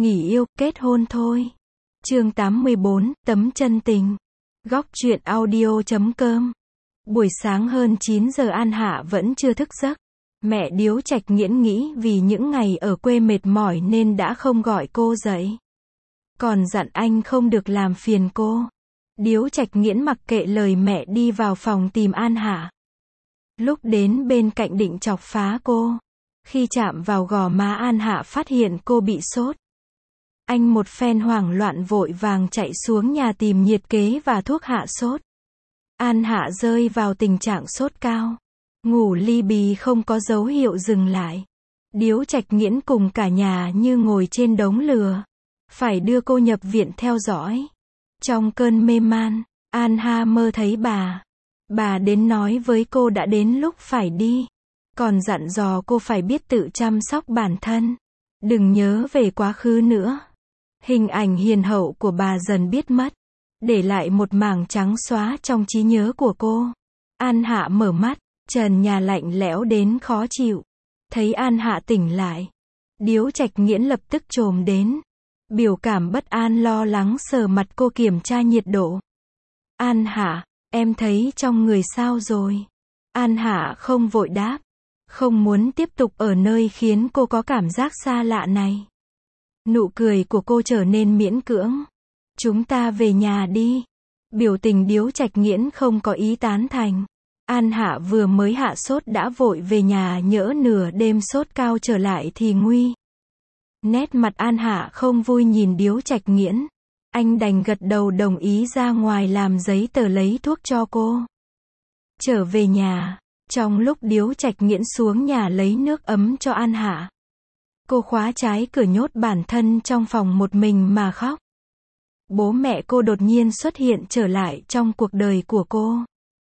nghỉ yêu, kết hôn thôi. Chương 84, tấm chân tình. Góc truyện audio.com. Buổi sáng hơn 9 giờ An Hạ vẫn chưa thức giấc. Mẹ Điếu Trạch Nghiễn nghĩ vì những ngày ở quê mệt mỏi nên đã không gọi cô dậy. Còn dặn anh không được làm phiền cô. Điếu Trạch Nghiễn mặc kệ lời mẹ đi vào phòng tìm An Hạ. Lúc đến bên cạnh định chọc phá cô. Khi chạm vào gò má An Hạ phát hiện cô bị sốt. Anh một phen hoảng loạn vội vàng chạy xuống nhà tìm nhiệt kế và thuốc hạ sốt. An Hạ rơi vào tình trạng sốt cao. Ngủ li bì không có dấu hiệu dừng lại. Điếu Trạch Nghiễn cùng cả nhà như ngồi trên đống lửa. Phải đưa cô nhập viện theo dõi. Trong cơn mê man, An Hạ mơ thấy bà. Bà đến nói với cô đã đến lúc phải đi. Còn dặn dò cô phải biết tự chăm sóc bản thân. Đừng nhớ về quá khứ nữa. Hình ảnh hiền hậu của bà dần biết mất. Để lại một mảng trắng xóa trong trí nhớ của cô. An Hạ mở mắt, trần nhà lạnh lẽo đến khó chịu. Thấy An Hạ tỉnh lại. Điếu Trạch Nghiễn lập tức chồm đến. Biểu cảm bất an lo lắng sờ mặt cô kiểm tra nhiệt độ. An Hạ, em thấy trong người sao rồi? An Hạ không vội đáp. Không muốn tiếp tục ở nơi khiến cô có cảm giác xa lạ này. Nụ cười của cô trở nên miễn cưỡng. Chúng ta về nhà đi. Biểu tình Điếu Trạch Nghiễn không có ý tán thành. An Hạ vừa mới hạ sốt đã vội về nhà, nhỡ nửa đêm sốt cao trở lại thì nguy. Nét mặt An Hạ không vui nhìn Điếu Trạch Nghiễn. Anh đành gật đầu đồng ý ra ngoài làm giấy tờ lấy thuốc cho cô. Trở về nhà, trong lúc Điếu Trạch Nghiễn xuống nhà lấy nước ấm cho An Hạ. Cô khóa trái cửa nhốt bản thân trong phòng một mình mà khóc. Bố mẹ cô đột nhiên xuất hiện trở lại trong cuộc đời của cô.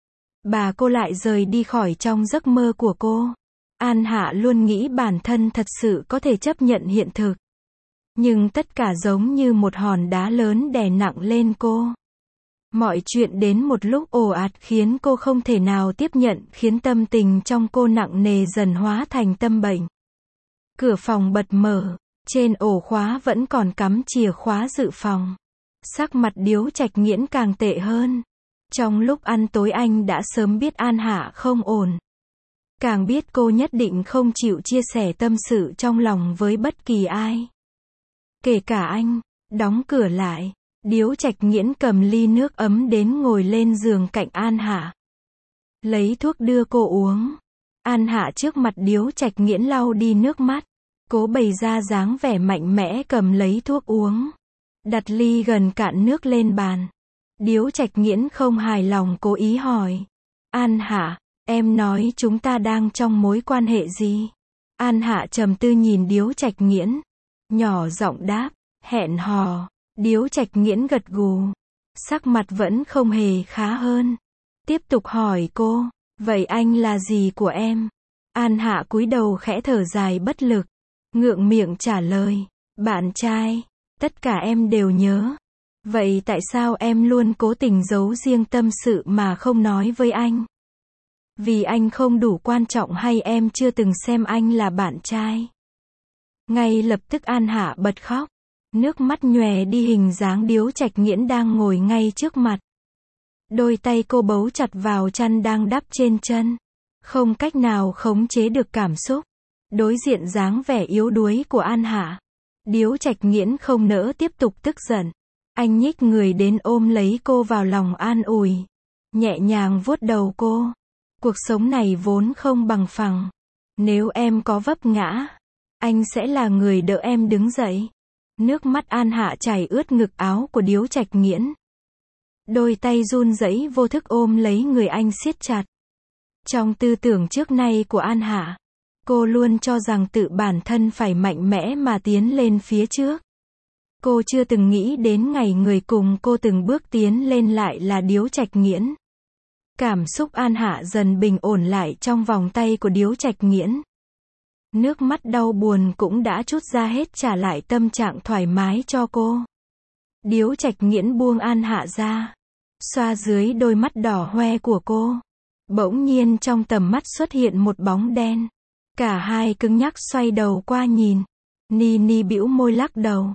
Bà cô lại rời đi khỏi trong giấc mơ của cô. An Hạ luôn nghĩ bản thân thật sự có thể chấp nhận hiện thực. Nhưng tất cả giống như một hòn đá lớn đè nặng lên cô. Mọi chuyện đến một lúc ồ ạt khiến cô không thể nào tiếp nhận, khiến tâm tình trong cô nặng nề dần hóa thành tâm bệnh. Cửa phòng bật mở, trên ổ khóa vẫn còn cắm chìa khóa dự phòng. Sắc mặt Điếu Trạch Nghiễn càng tệ hơn. Trong lúc ăn tối anh đã sớm biết An Hạ không ổn. Càng biết cô nhất định không chịu chia sẻ tâm sự trong lòng với bất kỳ ai. Kể cả anh. Đóng cửa lại. Điếu Trạch Nghiễn cầm ly nước ấm đến ngồi lên giường cạnh An Hạ. Lấy thuốc đưa cô uống. An Hạ trước mặt Điếu Trạch Nghiễn lau đi nước mắt. Cố bày ra dáng vẻ mạnh mẽ cầm lấy thuốc uống. Đặt ly gần cạn nước lên bàn. Điếu Trạch Nghiễn không hài lòng cố ý hỏi. An Hạ, em nói chúng ta đang trong mối quan hệ gì? An Hạ trầm tư nhìn Điếu Trạch Nghiễn. Nhỏ giọng đáp, hẹn hò. Điếu Trạch Nghiễn gật gù. Sắc mặt vẫn không hề khá hơn. Tiếp tục hỏi cô, vậy anh là gì của em? An Hạ cúi đầu khẽ thở dài bất lực. Ngượng miệng trả lời, bạn trai. Tất cả em đều nhớ. Vậy tại sao em luôn cố tình giấu riêng tâm sự mà không nói với anh? Vì anh không đủ quan trọng hay em chưa từng xem anh là bạn trai? Ngay lập tức An Hạ bật khóc. Nước mắt nhòe đi hình dáng Điếu Trạch Nghiễn đang ngồi ngay trước mặt. Đôi tay cô bấu chặt vào chăn đang đắp trên chân. Không cách nào khống chế được cảm xúc. Đối diện dáng vẻ yếu đuối của An Hạ. Điếu Trạch Nghiễn không nỡ tiếp tục tức giận. Anh nhích người đến ôm lấy cô vào lòng an ủi. Nhẹ nhàng vuốt đầu cô. Cuộc sống này vốn không bằng phẳng. Nếu em có vấp ngã, anh sẽ là người đỡ em đứng dậy. Nước mắt An Hạ chảy ướt ngực áo của Điếu Trạch Nghiễn. Đôi tay run rẩy vô thức ôm lấy người anh siết chặt. Trong tư tưởng trước nay của An Hạ, cô luôn cho rằng tự bản thân phải mạnh mẽ mà tiến lên phía trước. Cô chưa từng nghĩ đến ngày người cùng cô từng bước tiến lên lại là Điếu Trạch Nghiễn. Cảm xúc An Hạ dần bình ổn lại trong vòng tay của Điếu Trạch Nghiễn. Nước mắt đau buồn cũng đã trút ra hết, trả lại tâm trạng thoải mái cho cô. Điếu Trạch Nghiễn buông An Hạ ra. Xoa dưới đôi mắt đỏ hoe của cô. Bỗng nhiên trong tầm mắt xuất hiện một bóng đen. Cả hai cứng nhắc xoay đầu qua nhìn. Ni Ni bĩu môi lắc đầu.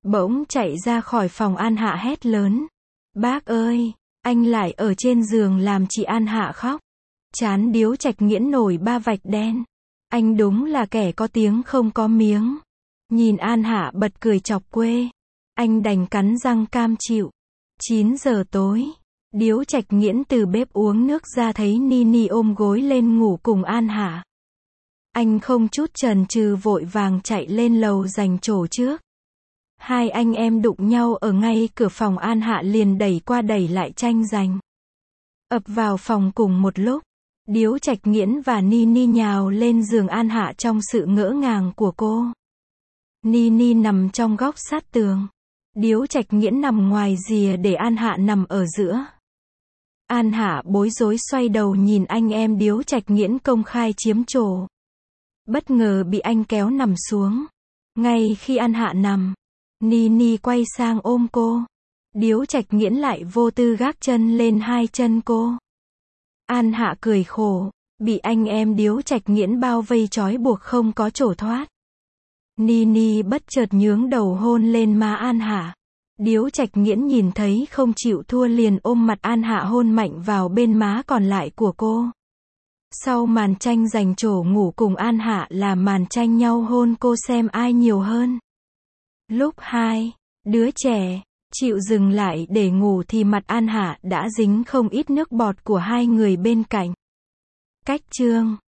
Bỗng chạy ra khỏi phòng An Hạ hét lớn. Bác ơi, anh lại ở trên giường làm chị An Hạ khóc. Trán Điếu Trạch Nghiễn nổi 3 vạch đen. Anh đúng là kẻ có tiếng không có miếng. Nhìn An Hạ bật cười chọc quê. Anh đành cắn răng cam chịu. 9 giờ tối. Điếu Trạch Nghiễn từ bếp uống nước ra thấy Nini ôm gối lên ngủ cùng An Hạ. Anh không chút chần chừ vội vàng chạy lên lầu giành chỗ trước. Hai anh em đụng nhau ở ngay cửa phòng An Hạ liền đẩy qua đẩy lại tranh giành. Ập vào phòng cùng một lúc. Điếu Trạch Nghiễn và Nini nhào lên giường An Hạ trong sự ngỡ ngàng của cô. Nini nằm trong góc sát tường. Điếu Trạch Nghiễn nằm ngoài rìa để An Hạ nằm ở giữa. An Hạ bối rối xoay đầu nhìn anh em Điếu Trạch Nghiễn công khai chiếm chỗ. Bất ngờ bị anh kéo nằm xuống. Ngay khi An Hạ nằm, Nini quay sang ôm cô. Điếu Trạch Nghiễn lại vô tư gác chân lên hai chân cô. An Hạ cười khổ, bị anh em Điếu Trạch Nghiễn bao vây trói buộc không có chỗ thoát. Nini bất chợt nhướng đầu hôn lên má An Hạ. Điếu Trạch Nghiễn nhìn thấy không chịu thua liền ôm mặt An Hạ hôn mạnh vào bên má còn lại của cô. Sau màn tranh giành chỗ ngủ cùng An Hạ là màn tranh nhau hôn cô xem ai nhiều hơn. Lúc hai đứa trẻ chịu dừng lại để ngủ thì mặt An Hạ đã dính không ít nước bọt của hai người bên cạnh. Cách chương